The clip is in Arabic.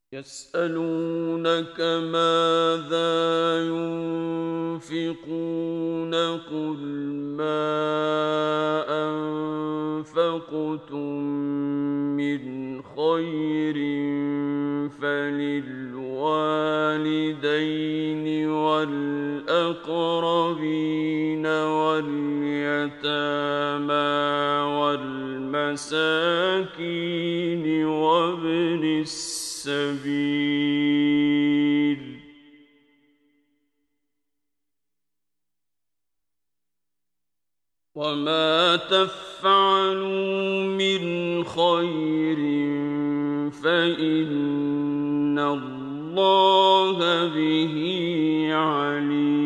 يسألونك ماذا ينفقون قل ما أنفقتم من خير فللوالدين والأقربين واليتامى والمساكين وابن السبيل وما تفعلوا من خير فإن الله به عليم